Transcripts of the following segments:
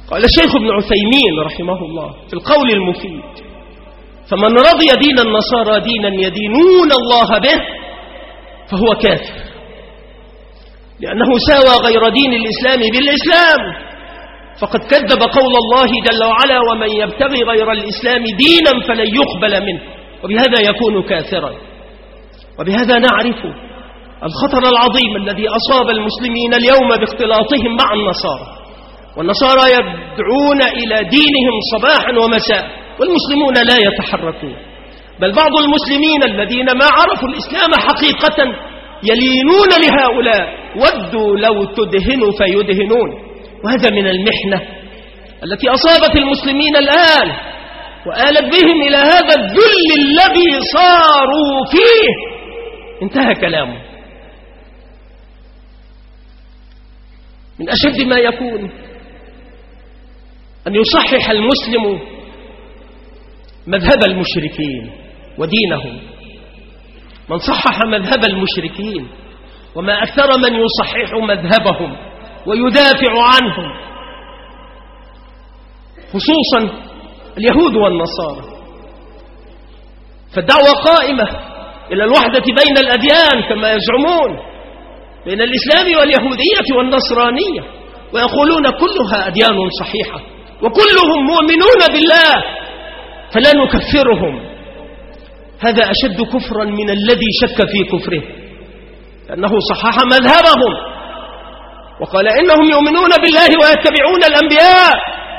قال الشيخ ابن عثيمين رحمه الله في القول المفيد: فمن رضي دين النصارى دينا يدينون الله به فهو كافر، لأنه ساوى غير دين الإسلام بالإسلام، فقد كذب قول الله جل وعلا: ومن يبتغي غير الإسلام دينا فلن يقبل منه، وبهذا يكون كافرا. وبهذا نعرف الخطر العظيم الذي أصاب المسلمين اليوم باختلاطهم مع النصارى، والنصارى يدعون إلى دينهم صباحا ومساء، والمسلمون لا يتحركون، بل بعض المسلمين الذين ما عرفوا الإسلام حقيقة يلينون لهؤلاء: ودوا لو تدهنوا فيدهنون. وهذا من المحنة التي أصابت المسلمين الآن، وآلت بهم إلى هذا الذل الذي صاروا فيه. انتهى كلامه. من أشد ما يكون أن يصحح المسلم مذهب المشركين ودينهم. من صحح مذهب المشركين، وما أكثر من يصحح مذهبهم ويدافع عنهم، خصوصا اليهود والنصارى. فالدعوة قائمة إلى الوحدة بين الأديان كما يزعمون، بين الإسلام واليهودية والنصرانية، ويقولون كلها أديان صحيحة وكلهم مؤمنون بالله فلا نكفرهم. هذا أشد كفرا من الذي شك في كفره، لأنه صحح مذهبهم وقال إنهم يؤمنون بالله ويتبعون الأنبياء.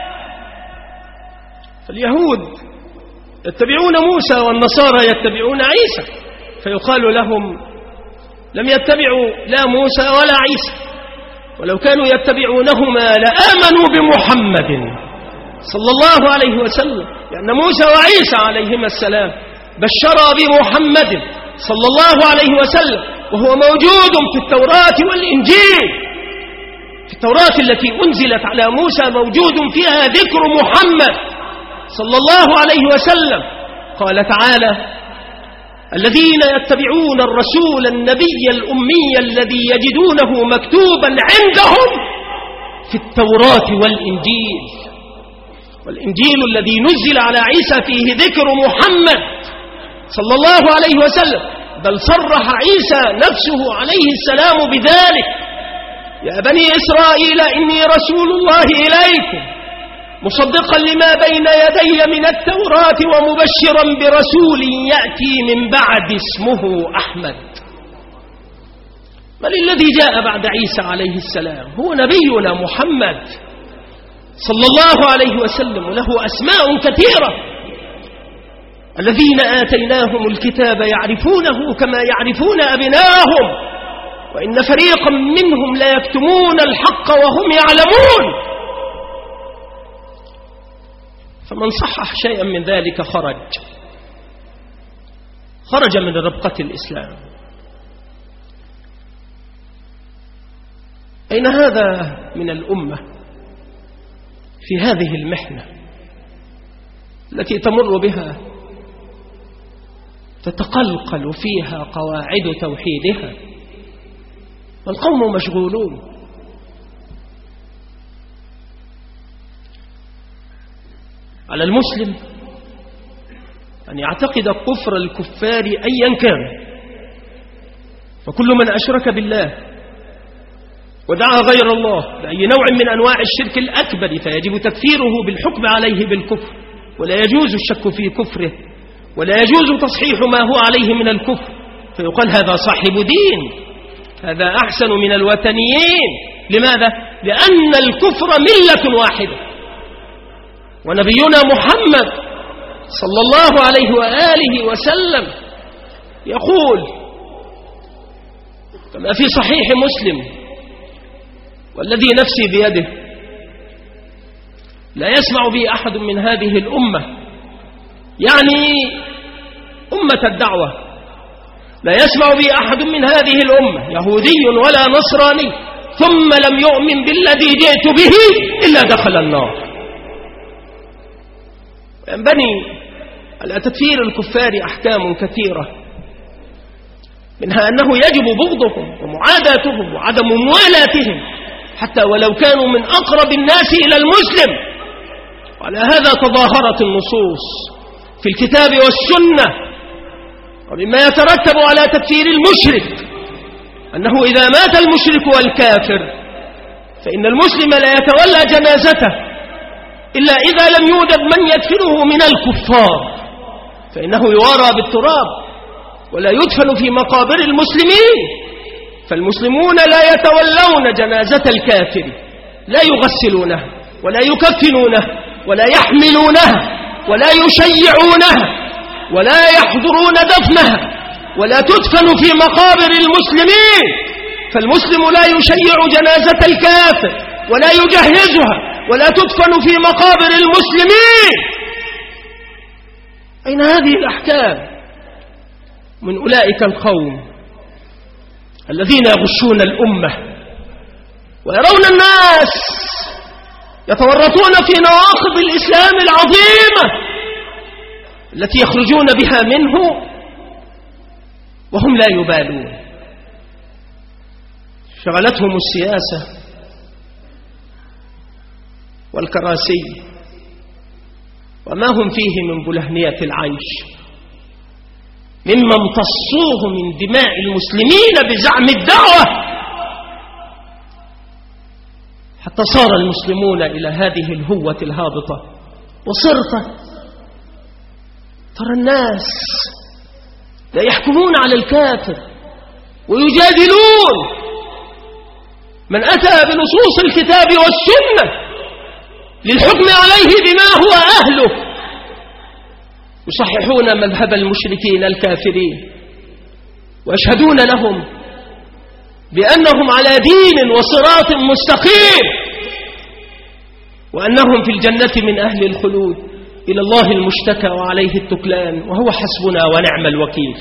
فاليهود يتبعون موسى والنصارى يتبعون عيسى، فيقال لهم: لم يتبعوا لا موسى ولا عيسى، ولو كانوا يتبعونهما لآمنوا بمحمد صلى الله عليه وسلم، لأن موسى وعيسى عليهما السلام بشرا بمحمد صلى الله عليه وسلم، وهو موجود في التوراة والإنجيل. في التوراة التي أنزلت على موسى موجود فيها ذكر محمد صلى الله عليه وسلم. قال تعالى: الذين يتبعون الرسول النبي الأمي الذي يجدونه مكتوبا عندهم في التوراة والإنجيل. والإنجيل الذي نزل على عيسى فيه ذكر محمد صلى الله عليه وسلم، بل صرح عيسى نفسه عليه السلام بذلك: يا بني إسرائيل إني رسول الله إليكم مصدقا لما بين يدي من التوراة ومبشرا برسول يأتي من بعد اسمه أحمد. من الذي جاء بعد عيسى عليه السلام؟ هو نبينا محمد صلى الله عليه وسلم، له أسماء كثيرة. الذين آتيناهم الكتاب يعرفونه كما يعرفون أبناءهم، وإن فريقا منهم لا يكتمون الحق وهم يعلمون. فمن صحح شيئا من ذلك خرج من ربقة الإسلام. أين هذا من الأمة في هذه المحنة التي تمر بها، تتقلقل فيها قواعد توحيدها، والقوم مشغولون. على المسلم أن يعتقد كفر الكفار أيا كان، فكل من أشرك بالله ودعا غير الله بأي نوع من أنواع الشرك الأكبر فيجب تكفيره بالحكم عليه بالكفر، ولا يجوز الشك في كفره، ولا يجوز تصحيح ما هو عليه من الكفر، فيقال هذا صاحب دين، هذا أحسن من الوثنيين. لماذا؟ لأن الكفر ملة واحدة، ونبينا محمد صلى الله عليه وآله وسلم يقول كما في صحيح مسلم: والذي نفسي بيده لا يسمع بي أحد من هذه الأمة، يعني أمة الدعوة، لا يسمع بي أحد من هذه الأمة يهودي ولا نصراني ثم لم يؤمن بالذي جئت به إلا دخل النار. ينبني على تكفير الكفار أحكام كثيرة، منها أنه يجب بغضهم ومعاداتهم وعدم موالاتهم حتى ولو كانوا من أقرب الناس إلى المسلم. وعلى هذا تظاهرت النصوص في الكتاب والسنة. ومما يترتب على تكفير المشرك أنه إذا مات المشرك والكافر فإن المسلم لا يتولى جنازته إلا إذا لم يوجد من يدفنه من الكفار، فإنه يوارى بالتراب ولا يدفن في مقابر المسلمين. فالمسلمون لا يتولون جنازة الكافر، لا يغسلونه ولا يكفنونه ولا يحملونها ولا يشيعونها ولا يحضرون دفنها ولا تدفن في مقابر المسلمين. فالمسلم لا يشيع جنازة الكافر ولا يجهزها ولا تدفن في مقابر المسلمين. أين هذه الأحكام من أولئك القوم الذين يغشون الأمة ويرون الناس يتورطون في نواقض الإسلام العظيمة التي يخرجون بها منه وهم لا يبالون؟ شغلتهم السياسة والكراسي وما هم فيه من بلهنية العيش، مما امتصوه من دماء المسلمين بزعم الدعوة، حتى صار المسلمون إلى هذه الهوة الهابطة. وصرت ترى الناس لا يحكمون على الكافر ويجادلون من أتى بنصوص الكتاب والسنة للحكم عليه بما هو أهله، يصححون مذهب المشركين الكافرين ويشهدون لهم بأنهم على دين وصراط مستقيم وأنهم في الجنة من أهل الخلود. إلى الله المشتكى وعليه التكلان وهو حسبنا ونعم الوكيل.